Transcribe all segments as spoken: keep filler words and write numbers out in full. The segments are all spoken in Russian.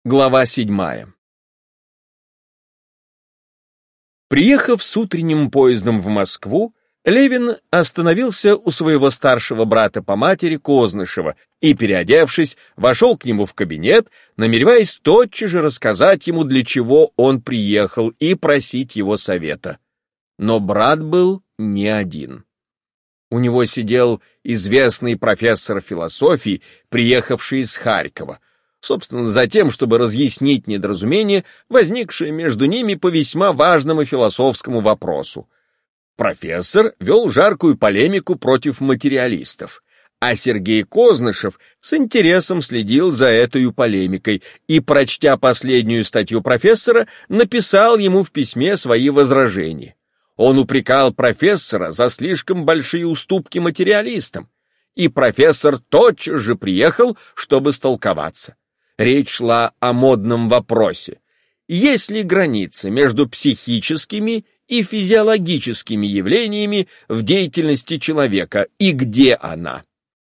Глава седьмая. Приехав с утренним поездом в Москву, Левин остановился у своего старшего брата по матери Кознышева и, переодевшись, вошел к нему в кабинет, намереваясь тотчас же рассказать ему, для чего он приехал, и просить его совета. Но брат был не один. У него сидел известный профессор философии, приехавший из Харькова, собственно, за тем, чтобы разъяснить недоразумение, возникшее между ними по весьма важному философскому вопросу. Профессор вел жаркую полемику против материалистов, а Сергей Кознышев с интересом следил за этой полемикой и, прочтя последнюю статью профессора, написал ему в письме свои возражения. Он упрекал профессора за слишком большие уступки материалистам, и профессор тотчас же приехал, чтобы столковаться. Речь шла о модном вопросе: есть ли граница между психическими и физиологическими явлениями в деятельности человека, и где она?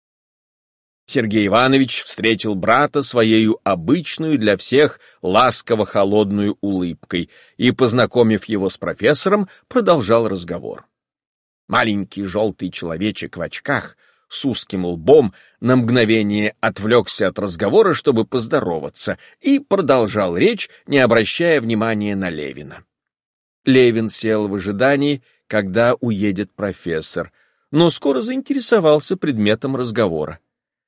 Сергей Иванович встретил брата своею обычную для всех ласково-холодную улыбкой и, познакомив его с профессором, продолжал разговор. Маленький желтый человечек в очках с узким лбом на мгновение отвлекся от разговора, чтобы поздороваться, и продолжал речь, не обращая внимания на Левина. Левин сел в ожидании, когда уедет профессор, но скоро заинтересовался предметом разговора.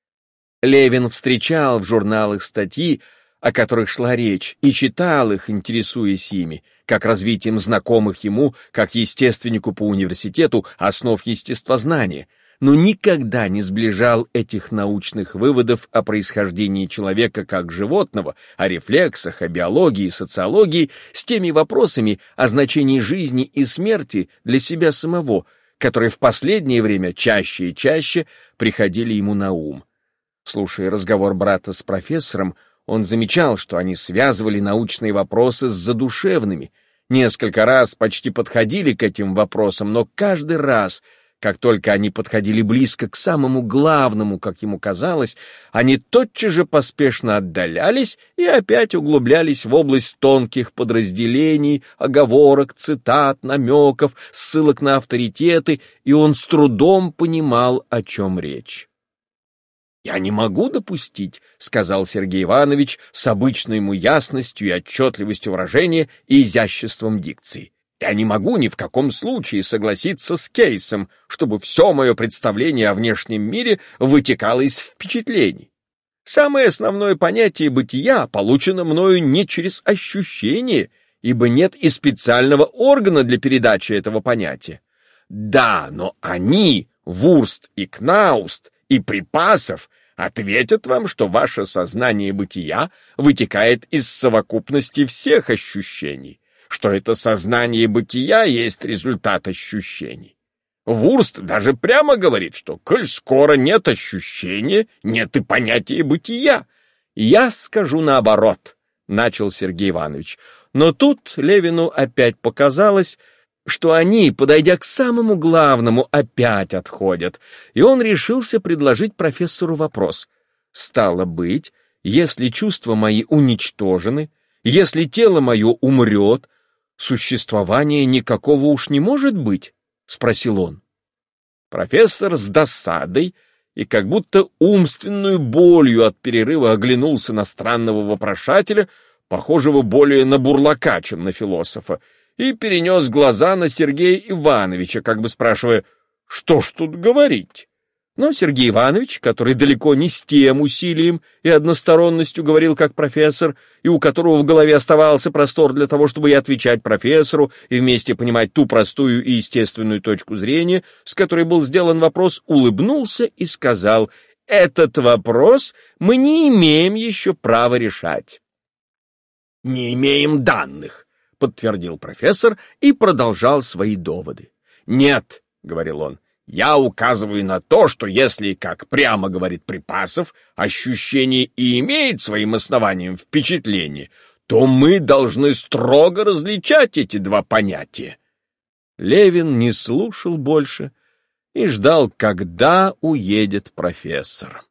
Левин встречал в журналах статьи, о которых шла речь, и читал их, интересуясь ими, как развитием знакомых ему, как естественнику по университету, основ естествознания, но никогда не сближал этих научных выводов о происхождении человека как животного, о рефлексах, о биологии и социологии с теми вопросами о значении жизни и смерти для себя самого, которые в последнее время чаще и чаще приходили ему на ум. Слушая разговор брата с профессором, он замечал, что они связывали научные вопросы с задушевными, несколько раз почти подходили к этим вопросам, но каждый раз, как только они подходили близко к самому главному, как ему казалось, они тотчас же поспешно отдалялись и опять углублялись в область тонких подразделений, оговорок, цитат, намеков, ссылок на авторитеты, и он с трудом понимал, о чем речь. «Я не могу допустить, — сказал Сергей Иванович с обычной ему ясностью и отчетливостью выражения и изяществом дикции, — я не могу ни в каком случае согласиться с Кейсом, чтобы все мое представление о внешнем мире вытекало из впечатлений. Самое основное понятие бытия получено мною не через ощущение, ибо нет и специального органа для передачи этого понятия. Да, но они, Вурст и Кнауст, и Припасов, ответят вам, что ваше сознание бытия вытекает из совокупности всех ощущений, что это сознание бытия есть результат ощущений. Вурст даже прямо говорит, что, коль скоро нет ощущения, нет и понятия бытия. Я скажу наоборот, — начал Сергей Иванович, но тут Левину опять показалось, что они, подойдя к самому главному, опять отходят, и он решился предложить профессору вопрос. «Стало быть, если чувства мои уничтожены, если тело мое умрет, существования никакого уж не может быть?» — спросил он. Профессор с досадой и как будто умственную болью от перерыва оглянулся на странного вопрошателя, похожего более на бурлака, чем на философа, и перенес глаза на Сергея Ивановича, как бы спрашивая, что ж тут говорить. Но Сергей Иванович, который далеко не с тем усилием и односторонностью говорил как профессор, и у которого в голове оставался простор для того, чтобы и отвечать профессору, и вместе понимать ту простую и естественную точку зрения, с которой был сделан вопрос, улыбнулся и сказал: «Этот вопрос мы не имеем еще права решать». «Не имеем данных», — подтвердил профессор и продолжал свои доводы. «Нет», — говорил он, — «я указываю на то, что если, как прямо говорит Припасов, ощущение и имеет своим основанием впечатление, то мы должны строго различать эти два понятия». Левин не слушал больше и ждал, когда уедет профессор.